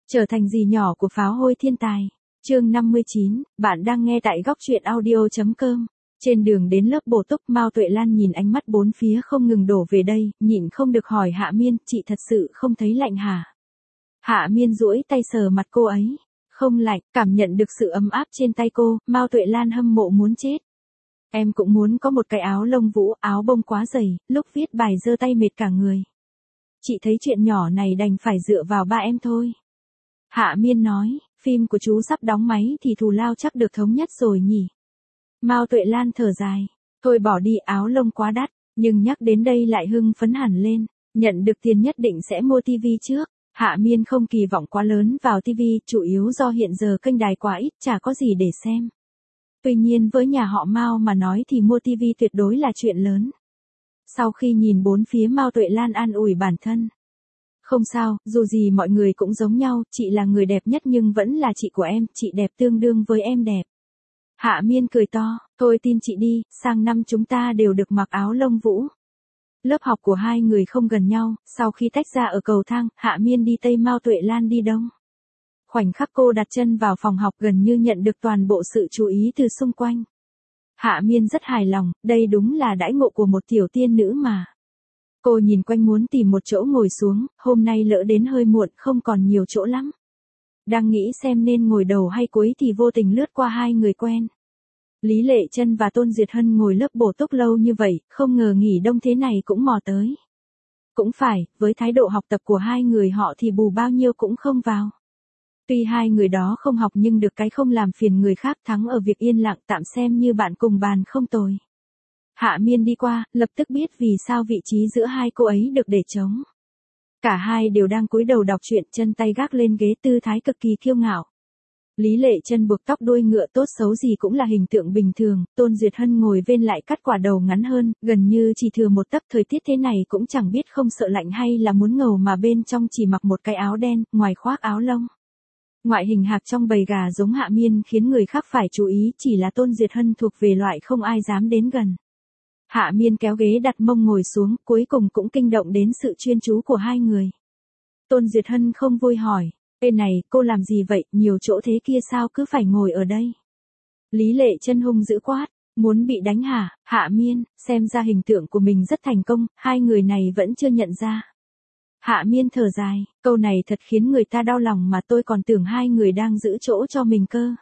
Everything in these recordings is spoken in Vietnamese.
Trở thành dì nhỏ của pháo hôi thiên tài. Chương 59, bạn đang nghe tại góc truyện audio.com. Trên đường đến lớp bổ túc, Mao Tuệ Lan nhìn ánh mắt bốn phía không ngừng đổ về đây, nhịn không được hỏi Hạ Miên, chị thật sự không thấy lạnh hả? Hạ Miên duỗi tay sờ mặt cô ấy. Không lạnh, cảm nhận được sự ấm áp trên tay cô, Mao Tuệ Lan hâm mộ muốn chết. Em cũng muốn có một cái áo lông vũ, áo bông quá dày, lúc viết bài giơ tay mệt cả người. Chị thấy chuyện nhỏ này đành phải dựa vào ba em thôi. Hạ Miên nói, phim của chú sắp đóng máy thì thù lao chắc được thống nhất rồi nhỉ. Mao Tuệ Lan thở dài, thôi bỏ đi, áo lông quá đắt, nhưng nhắc đến đây lại hưng phấn hẳn lên, nhận được tiền nhất định sẽ mua tivi trước. Hạ Miên không kỳ vọng quá lớn vào tivi, chủ yếu do hiện giờ kênh đài quá ít, chả có gì để xem. Tuy nhiên với nhà họ Mao mà nói thì mua tivi tuyệt đối là chuyện lớn. Sau khi nhìn bốn phía, Mao Tuệ Lan an ủi bản thân. Không sao, dù gì mọi người cũng giống nhau, chị là người đẹp nhất nhưng vẫn là chị của em, chị đẹp tương đương với em đẹp. Hạ Miên cười to, thôi tin chị đi, sang năm chúng ta đều được mặc áo lông vũ. Lớp học của hai người không gần nhau, sau khi tách ra ở cầu thang, Hạ Miên đi Tây, Mao Tuệ Lan đi Đông. Khoảnh khắc cô đặt chân vào phòng học gần như nhận được toàn bộ sự chú ý từ xung quanh. Hạ Miên rất hài lòng, đây đúng là đãi ngộ của một tiểu tiên nữ mà. Cô nhìn quanh muốn tìm một chỗ ngồi xuống, hôm nay lỡ đến hơi muộn, không còn nhiều chỗ lắm. Đang nghĩ xem nên ngồi đầu hay cuối thì vô tình lướt qua hai người quen. Lý Lệ Chân và Tôn Duyệt Hân ngồi lớp bổ túc lâu như vậy, không ngờ nghỉ đông thế này cũng mò tới. Cũng phải, với thái độ học tập của hai người họ thì bù bao nhiêu cũng không vào. Tuy hai người đó không học nhưng được cái không làm phiền người khác, thắng ở việc yên lặng, tạm xem như bạn cùng bàn không tồi. Hạ Miên đi qua, lập tức biết vì sao vị trí giữa hai cô ấy được để trống. Cả hai đều đang cúi đầu đọc truyện, chân tay gác lên ghế, tư thái cực kỳ kiêu ngạo. Lý Lệ Chân buộc tóc đuôi ngựa, tốt xấu gì cũng là hình tượng bình thường, Tôn Duyệt Hân ngồi bên lại cắt quả đầu ngắn hơn, gần như chỉ thừa một tấc, thời tiết thế này cũng chẳng biết không sợ lạnh hay là muốn ngầu mà bên trong chỉ mặc một cái áo đen, ngoài khoác áo lông. Ngoại hình hạc trong bầy gà giống Hạ Miên khiến người khác phải chú ý, chỉ là Tôn Duyệt Hân thuộc về loại không ai dám đến gần. Hạ Miên kéo ghế đặt mông ngồi xuống, cuối cùng cũng kinh động đến sự chuyên chú của hai người. Tôn Duyệt Hân không vui hỏi, ê này, cô làm gì vậy, nhiều chỗ thế kia sao cứ phải ngồi ở đây? Lý Lệ Chân hung dữ quát, muốn bị đánh hả? Hạ Miên, xem ra hình tượng của mình rất thành công, hai người này vẫn chưa nhận ra. Hạ Miên thở dài, câu này thật khiến người ta đau lòng mà tôi còn tưởng hai người đang giữ chỗ cho mình cơ.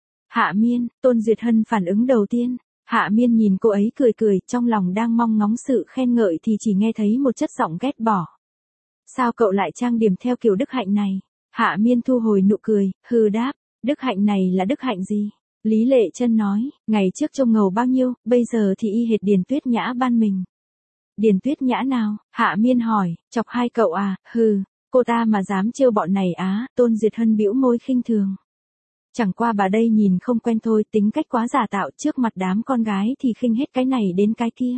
Hạ Miên, Tôn Duyệt Hân phản ứng đầu tiên. Hạ Miên nhìn cô ấy cười cười, trong lòng đang mong ngóng sự khen ngợi thì chỉ nghe thấy một chất giọng ghét bỏ. Sao cậu lại trang điểm theo kiểu Đức Hạnh này? Hạ Miên thu hồi nụ cười, hừ đáp, Đức Hạnh này là Đức Hạnh gì? Lý Lệ Chân nói, ngày trước trông ngầu bao nhiêu, bây giờ thì y hệt Điền Tuyết Nhã ban mình. Điền Tuyết Nhã nào? Hạ Miên hỏi, chọc hai cậu à, hừ, cô ta mà dám trêu bọn này á, Tôn Duyệt Hân bĩu môi khinh thường. Chẳng qua bà đây nhìn không quen thôi, tính cách quá giả tạo, trước mặt đám con gái thì khinh hết cái này đến cái kia.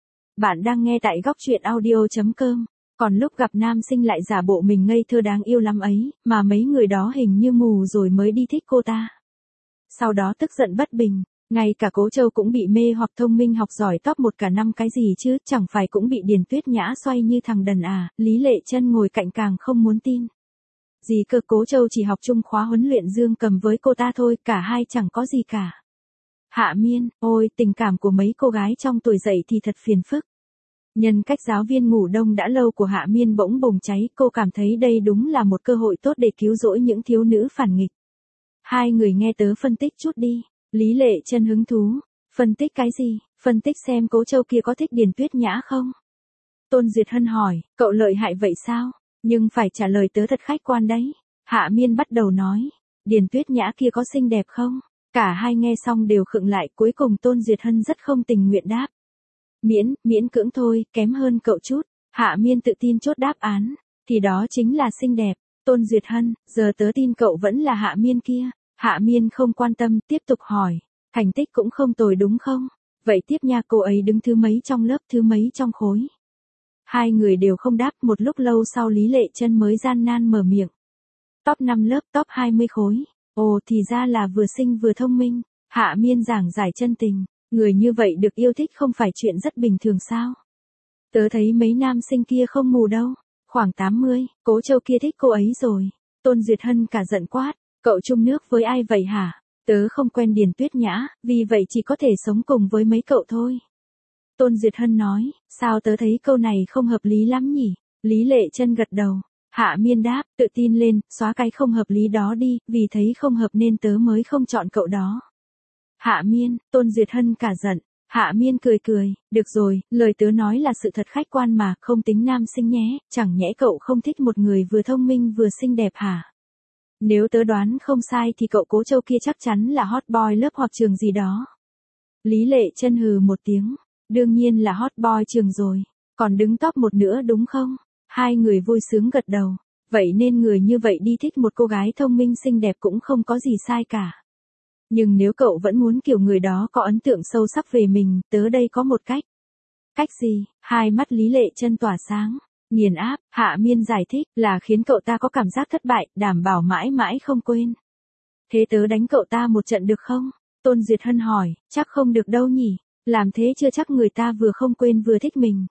Bạn đang nghe tại góc truyện audio.com, còn lúc gặp nam sinh lại giả bộ mình ngây thơ đáng yêu lắm ấy, mà mấy người đó hình như mù rồi mới đi thích cô ta. Sau đó tức giận bất bình, ngay cả Cố Châu cũng bị mê hoặc, thông minh học giỏi top 1 cả năm cái gì chứ, chẳng phải cũng bị Điền Tuyết Nhã xoay như thằng đần à, Lý Lệ Chân ngồi cạnh càng không muốn tin. Gì cơ, Cố Châu chỉ học chung khóa huấn luyện dương cầm với cô ta thôi, cả hai chẳng có gì cả. Hạ Miên, ôi, tình cảm của mấy cô gái trong tuổi dậy thì thật phiền phức. Nhân cách giáo viên ngủ đông đã lâu của Hạ Miên bỗng bùng cháy, cô cảm thấy đây đúng là một cơ hội tốt để cứu rỗi những thiếu nữ phản nghịch. Hai người nghe tớ phân tích chút đi. Lý Lệ Chân hứng thú. Phân tích cái gì? Phân tích xem Cố Châu kia có thích Điền Tuyết Nhã không? Tôn Duyệt Hân hỏi, cậu lợi hại vậy sao? Nhưng phải trả lời tớ thật khách quan đấy. Hạ Miên bắt đầu nói, Điền Tuyết Nhã kia có xinh đẹp không? Cả hai nghe xong đều khựng lại, cuối cùng Tôn Duyệt Hân rất không tình nguyện đáp. Miễn cưỡng thôi, kém hơn cậu chút. Hạ Miên tự tin chốt đáp án, thì đó chính là xinh đẹp. Tôn Duyệt Hân, giờ tớ tin cậu vẫn là Hạ Miên kia. Hạ Miên không quan tâm, tiếp tục hỏi, thành tích cũng không tồi đúng không? Vậy tiếp nha, cô ấy đứng thứ mấy trong lớp, thứ mấy trong khối? Hai người đều không đáp, một lúc lâu sau Lý Lệ Chân mới gian nan mở miệng. Top 5 lớp, top 20 khối. Ồ, thì ra là vừa xinh vừa thông minh. Hạ Miên giảng giải chân tình, người như vậy được yêu thích không phải chuyện rất bình thường sao? Tớ thấy mấy nam sinh kia không mù đâu, khoảng 80, Cố Châu kia thích cô ấy rồi. Tôn Duyệt Hân cả giận quát, cậu chung nước với ai vậy hả? Tớ không quen Điền Tuyết Nhã, vì vậy chỉ có thể sống cùng với mấy cậu thôi. Tôn Duyệt Hân nói, sao tớ thấy câu này không hợp lý lắm nhỉ? Lý Lệ Chân gật đầu. Hạ Miên đáp, tự tin lên, xóa cái không hợp lý đó đi, vì thấy không hợp nên tớ mới không chọn cậu đó. Hạ Miên, Tôn Duyệt Hân cả giận. Hạ Miên cười cười, được rồi, lời tớ nói là sự thật khách quan mà, không tính nam sinh nhé, chẳng nhẽ cậu không thích một người vừa thông minh vừa xinh đẹp hả? Nếu tớ đoán không sai thì cậu Cố Châu kia chắc chắn là hot boy lớp hoặc trường gì đó. Lý Lệ Chân hừ một tiếng, đương nhiên là hot boy trường rồi, còn đứng top một nữa đúng không? Hai người vui sướng gật đầu, vậy nên người như vậy đi thích một cô gái thông minh xinh đẹp cũng không có gì sai cả. Nhưng nếu cậu vẫn muốn kiểu người đó có ấn tượng sâu sắc về mình, tớ đây có một cách. Cách gì? Hai mắt Lý Lệ Chân tỏa sáng. Nghiền áp, Hạ Miên giải thích là khiến cậu ta có cảm giác thất bại, đảm bảo mãi mãi không quên. Thế tớ đánh cậu ta một trận được không? Tôn Duyệt Hân hỏi, chắc không được đâu nhỉ, làm thế chưa chắc người ta vừa không quên vừa thích mình.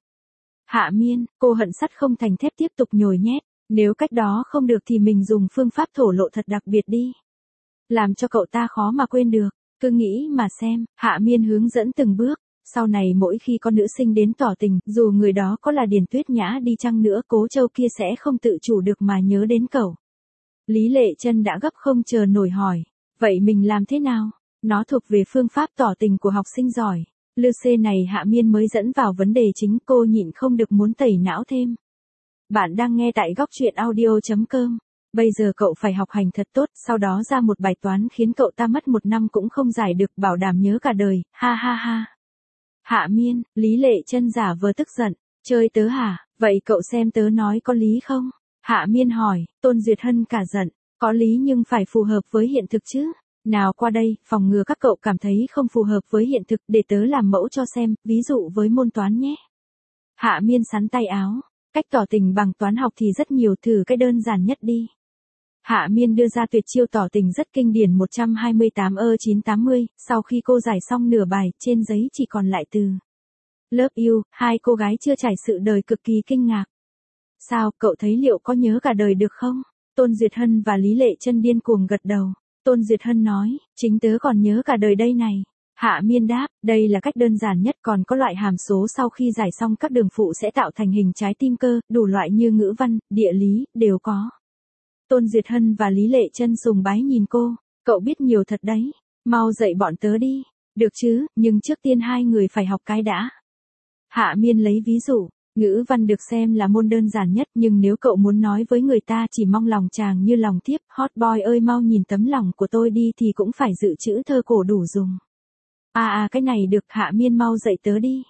Hạ Miên, cô hận sắt không thành thép tiếp tục nhồi nhét, nếu cách đó không được thì mình dùng phương pháp thổ lộ thật đặc biệt đi. Làm cho cậu ta khó mà quên được, cứ nghĩ mà xem, Hạ Miên hướng dẫn từng bước. Sau này mỗi khi có nữ sinh đến tỏ tình, dù người đó có là Điền Tuyết Nhã đi chăng nữa, Cố Châu kia sẽ không tự chủ được mà nhớ đến cậu. Lý Lệ Chân đã gấp không chờ nổi hỏi, vậy mình làm thế nào? Nó thuộc về phương pháp tỏ tình của học sinh giỏi. Lư xê này Hạ Miên mới dẫn vào vấn đề chính, cô nhịn không được muốn tẩy não thêm. Bạn đang nghe tại góc truyện audio.com. Bây giờ cậu phải học hành thật tốt, sau đó ra một bài toán khiến cậu ta mất 1 năm cũng không giải được, bảo đảm nhớ cả đời, ha ha ha. Hạ Miên, Lý Lệ Chân giả vờ tức giận, chơi tớ hả, vậy cậu xem tớ nói có lý không? Hạ Miên hỏi, Tôn Duyệt Hân cả giận, có lý nhưng phải phù hợp với hiện thực chứ. Nào qua đây, phòng ngừa các cậu cảm thấy không phù hợp với hiện thực, để tớ làm mẫu cho xem, ví dụ với môn toán nhé. Hạ Miên sắn tay áo, cách tỏ tình bằng toán học thì rất nhiều, thử cái đơn giản nhất đi. Hạ Miên đưa ra tuyệt chiêu tỏ tình rất kinh điển 128-980, sau khi cô giải xong nửa bài, trên giấy chỉ còn lại từ Love you, hai cô gái chưa trải sự đời cực kỳ kinh ngạc. Sao, cậu thấy liệu có nhớ cả đời được không? Tôn Duyệt Hân và Lý Lệ Chân điên cuồng gật đầu. Tôn Duyệt Hân nói, chính tớ còn nhớ cả đời đây này. Hạ Miên đáp, đây là cách đơn giản nhất, còn có loại hàm số sau khi giải xong các đường phụ sẽ tạo thành hình trái tim cơ, đủ loại như ngữ văn, địa lý, đều có. Tôn Duyệt Hân và Lý Lệ Chân sùng bái nhìn cô, cậu biết nhiều thật đấy, mau dạy bọn tớ đi. Được chứ, nhưng trước tiên hai người phải học cái đã. Hạ Miên lấy ví dụ, ngữ văn được xem là môn đơn giản nhất, nhưng nếu cậu muốn nói với người ta chỉ mong lòng chàng như lòng thiếp, hot boy ơi mau nhìn tấm lòng của tôi đi, thì cũng phải dự trữ thơ cổ đủ dùng. Cái này được, Hạ Miên mau dạy tớ đi.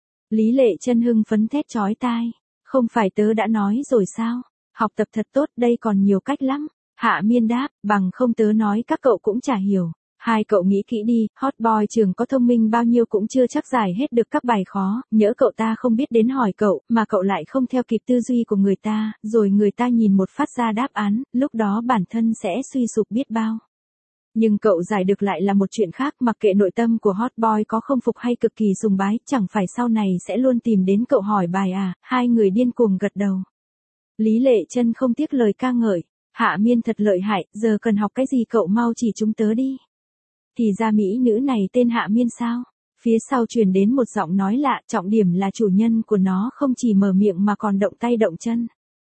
Lý Lệ Chân hưng phấn thét chói tai, không phải tớ đã nói rồi sao? Học tập thật tốt, đây còn nhiều cách lắm. Hạ Miên đáp, bằng không tớ nói các cậu cũng chả hiểu. Hai cậu nghĩ kỹ đi, hot boy trường có thông minh bao nhiêu cũng chưa chắc giải hết được các bài khó, nhỡ cậu ta không biết đến hỏi cậu, mà cậu lại không theo kịp tư duy của người ta, rồi người ta nhìn một phát ra đáp án, lúc đó bản thân sẽ suy sụp biết bao. Nhưng cậu giải được lại là một chuyện khác, mặc kệ nội tâm của hot boy có không phục hay cực kỳ sùng bái, chẳng phải sau này sẽ luôn tìm đến cậu hỏi bài à? Hai người điên cuồng gật đầu. Lý Lệ Chân không tiếc lời ca ngợi, Hạ Miên thật lợi hại, giờ cần học cái gì cậu mau chỉ chúng tớ đi. Thì ra mỹ nữ này tên Hạ Miên sao? Phía sau truyền đến một giọng nói lạ, trọng điểm là chủ nhân của nó không chỉ mở miệng mà còn động tay động chân.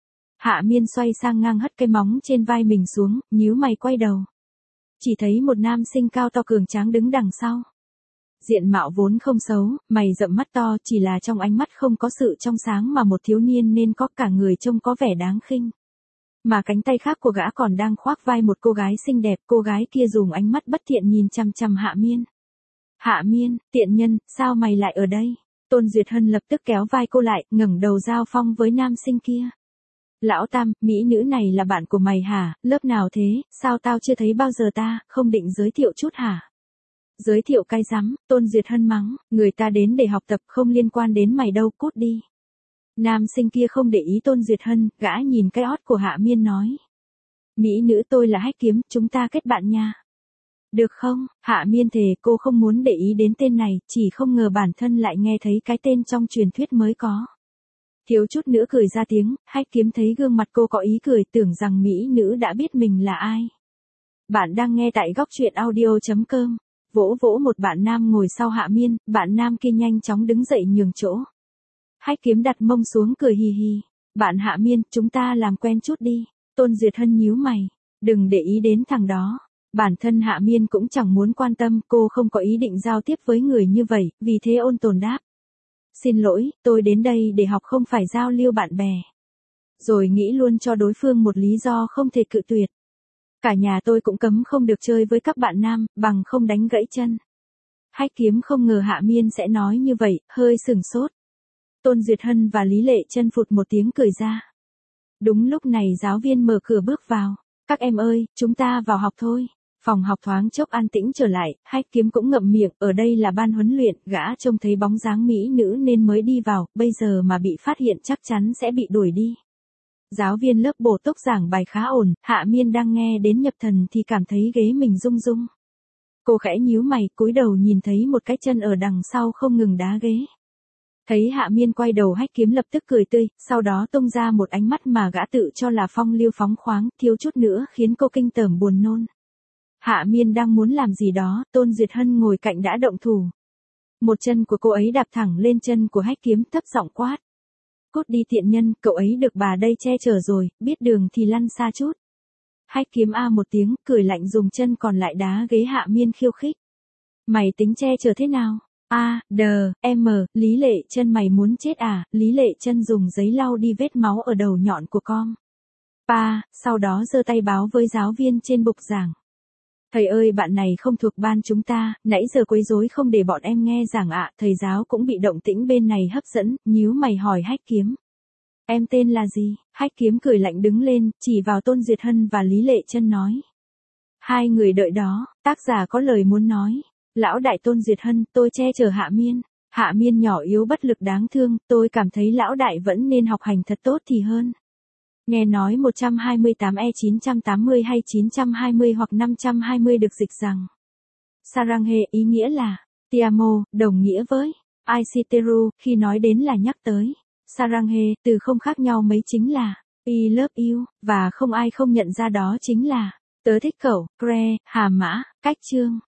Hạ Miên xoay sang ngang hất cái móng trên vai mình xuống, nhíu mày quay đầu. Chỉ thấy một nam sinh cao to cường tráng đứng đằng sau. Diện mạo vốn không xấu, mày rậm mắt to, chỉ là trong ánh mắt không có sự trong sáng mà một thiếu niên nên có, cả người trông có vẻ đáng khinh. Mà cánh tay khác của gã còn đang khoác vai một cô gái xinh đẹp, cô gái kia dùng ánh mắt bất thiện nhìn chằm chằm Hạ Miên. Hạ Miên, tiện nhân, sao mày lại ở đây? Tôn Duyệt Hân lập tức kéo vai cô lại, ngẩng đầu giao phong với nam sinh kia. Lão Tam, mỹ nữ này là bạn của mày hả? Lớp nào thế, sao tao chưa thấy bao giờ ta, không định giới thiệu chút hả? Giới thiệu cái rắm, Tôn Duyệt Hân mắng, người ta đến để học tập không liên quan đến mày đâu, cút đi. Nam sinh kia không để ý Tôn Duyệt Hân, gã nhìn cái ót của Hạ Miên nói. Mỹ nữ tôi là Hách Kiếm, chúng ta kết bạn nha. Được không? Hạ Miên thề cô không muốn để ý đến tên này, chỉ không ngờ bản thân lại nghe thấy cái tên trong truyền thuyết mới có. Thiếu chút nữa cười ra tiếng, Hách Kiếm thấy gương mặt cô có ý cười, tưởng rằng mỹ nữ đã biết mình là ai. Bạn đang nghe tại góc chuyện audio.com. Vỗ vỗ một bạn nam ngồi sau Hạ Miên, bạn nam kia nhanh chóng đứng dậy nhường chỗ. Hách Kiếm đặt mông xuống cười hì hì. Bạn Hạ Miên, chúng ta làm quen chút đi. Tôn Duyệt Hân nhíu mày. Đừng để ý đến thằng đó. Bản thân Hạ Miên cũng chẳng muốn quan tâm, cô không có ý định giao tiếp với người như vậy, vì thế ôn tồn đáp. Xin lỗi, tôi đến đây để học không phải giao lưu bạn bè. Rồi nghĩ luôn cho đối phương một lý do không thể cự tuyệt. Cả nhà tôi cũng cấm không được chơi với các bạn nam, bằng không đánh gãy chân. Hách Kiếm không ngờ Hạ Miên sẽ nói như vậy, hơi sửng sốt. Tôn Duyệt Hân và Lý Lệ Chân phụt một tiếng cười ra. Đúng lúc này giáo viên mở cửa bước vào. Các em ơi, chúng ta vào học thôi. Phòng học thoáng chốc an tĩnh trở lại, Hách Kiếm cũng ngậm miệng, ở đây là ban huấn luyện, gã trông thấy bóng dáng mỹ nữ nên mới đi vào, bây giờ mà bị phát hiện chắc chắn sẽ bị đuổi đi. Giáo viên lớp bổ túc giảng bài khá ổn, Hạ Miên đang nghe đến nhập thần thì cảm thấy ghế mình rung rung. Cô khẽ nhíu mày, cúi đầu nhìn thấy một cái chân ở đằng sau không ngừng đá ghế. Thấy Hạ Miên quay đầu, Hách Kiếm lập tức cười tươi, sau đó tung ra một ánh mắt mà gã tự cho là phong lưu phóng khoáng, thiếu chút nữa khiến cô kinh tởm buồn nôn. Hạ Miên đang muốn làm gì đó, Tôn Duyệt Hân ngồi cạnh đã động thủ. Một chân của cô ấy đạp thẳng lên chân của Hách Kiếm, thấp giọng quát. Cút đi tiện nhân, cậu ấy được bà đây che chở rồi, biết đường thì lăn xa chút. Hách Kiếm a một tiếng, cười lạnh dùng chân còn lại đá ghế Hạ Miên khiêu khích. Mày tính che chở thế nào? Lý Lệ Chân mày muốn chết à? Lý Lệ Chân dùng giấy lau đi vết máu ở đầu nhọn của con. Sau đó giơ tay báo với giáo viên trên bục giảng. Thầy ơi, bạn này không thuộc ban chúng ta, nãy giờ quấy rối không để bọn em nghe giảng ạ. Thầy giáo cũng bị động tĩnh bên này hấp dẫn, nhíu mày hỏi Hách Kiếm. Em tên là gì? Hách Kiếm cười lạnh đứng lên, chỉ vào Tôn Duyệt Hân và Lý Lệ Chân nói. Hai người đợi đó, tác giả có lời muốn nói. Lão đại Tôn Duyệt Hân, tôi che chở Hạ Miên. Hạ Miên nhỏ yếu bất lực đáng thương, tôi cảm thấy lão đại vẫn nên học hành thật tốt thì hơn. Nghe nói 128E980 hay 920 hoặc 520 được dịch rằng Saranghe ý nghĩa là Tiamo, đồng nghĩa với Aishiteru, khi nói đến là nhắc tới Saranghe, từ không khác nhau mấy chính là I love you, và không ai không nhận ra đó chính là tớ thích cậu, Kre, Hà Mã, cách chương.